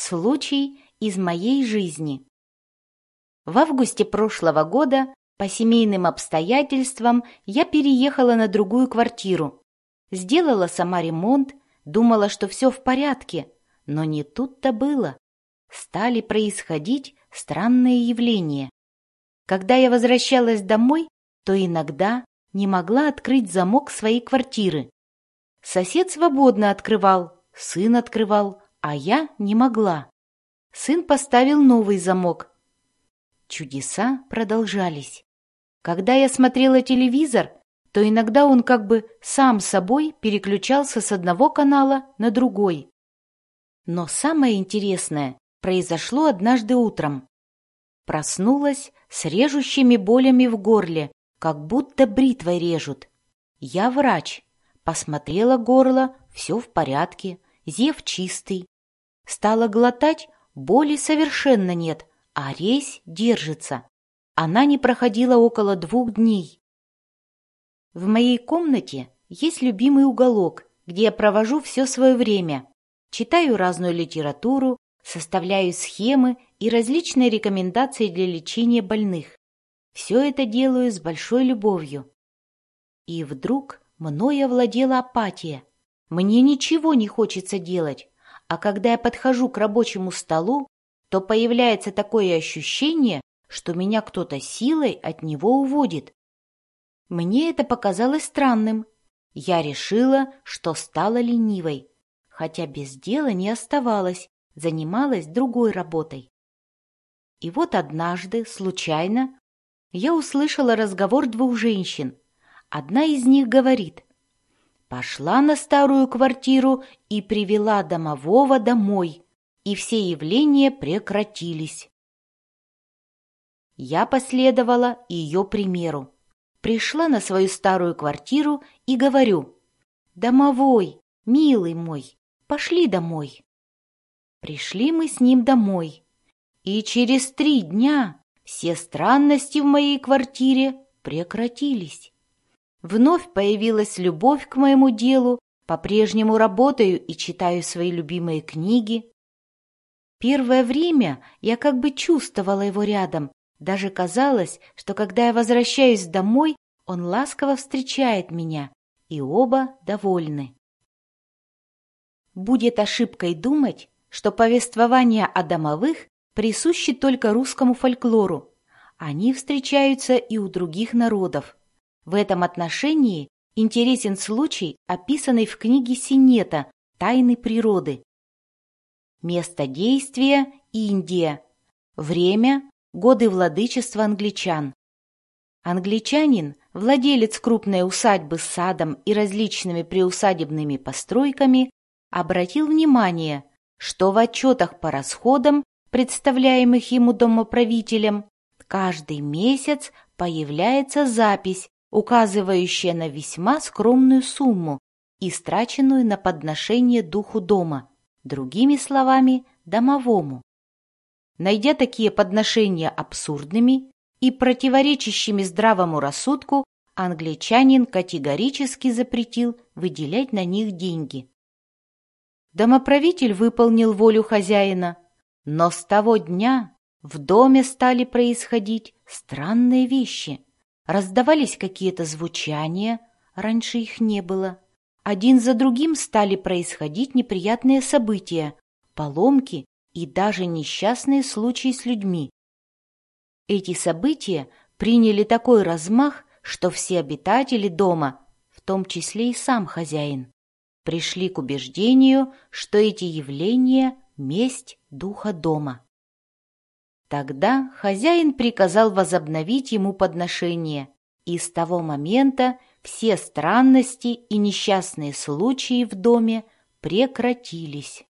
Случай из моей жизни. В августе прошлого года по семейным обстоятельствам я переехала на другую квартиру. Сделала сама ремонт, думала, что все в порядке, но не тут-то было. Стали происходить странные явления. Когда я возвращалась домой, то иногда не могла открыть замок своей квартиры. Сосед свободно открывал, сын открывал, а я не могла. Сын поставил новый замок. Чудеса продолжались. Когда я смотрела телевизор, то иногда он как бы сам собой переключался с одного канала на другой. Но самое интересное произошло однажды утром. Проснулась с режущими болями в горле, как будто бритвой режут. Я врач. Посмотрела горло, все в порядке, зев чистый. Стала глотать, боли совершенно нет, а резь держится. Она не проходила около 2 дней. В моей комнате есть любимый уголок, где я провожу все свое время. Читаю разную литературу, составляю схемы и различные рекомендации для лечения больных. Все это делаю с большой любовью. И вдруг мною овладела апатия. Мне ничего не хочется делать, а когда я подхожу к рабочему столу, то появляется такое ощущение, что меня кто-то силой от него уводит. Мне это показалось странным. Я решила, что стала ленивой, хотя без дела не оставалась, занималась другой работой. И вот однажды, случайно, я услышала разговор 2 женщин. Одна из них говорит: «Пошла на старую квартиру и привела домового домой, и все явления прекратились». Я последовала ее примеру. Пришла на свою старую квартиру и говорю: «Домовой, милый мой, пошли домой». Пришли мы с ним домой, и через 3 дня все странности в моей квартире прекратились. Вновь появилась любовь к моему делу, по-прежнему работаю и читаю свои любимые книги. Первое время я как бы чувствовала его рядом, даже казалось, что когда я возвращаюсь домой, он ласково встречает меня, и оба довольны. Будет ошибкой думать, что повествования о домовых присущи только русскому фольклору. Они встречаются и у других народов. В этом отношении интересен случай, описанный в книге Синета «Тайны природы». Место действия – Индия. Время – годы владычества англичан. Англичанин, владелец крупной усадьбы с садом и различными приусадебными постройками, обратил внимание, что в отчетах по расходам, представляемых ему домоправителем, каждый месяц появляется запись, указывающая на весьма скромную сумму, истраченную на подношение духу дома, другими словами, домовому. Найдя такие подношения абсурдными и противоречащими здравому рассудку, англичанин категорически запретил выделять на них деньги. Домоправитель выполнил волю хозяина, но с того дня в доме стали происходить странные вещи. Раздавались какие-то звучания, раньше их не было. Один за другим стали происходить неприятные события, поломки и даже несчастные случаи с людьми. Эти события приняли такой размах, что все обитатели дома, в том числе и сам хозяин, пришли к убеждению, что эти явления – месть духа дома. Тогда хозяин приказал возобновить ему подношение, и с того момента все странности и несчастные случаи в доме прекратились.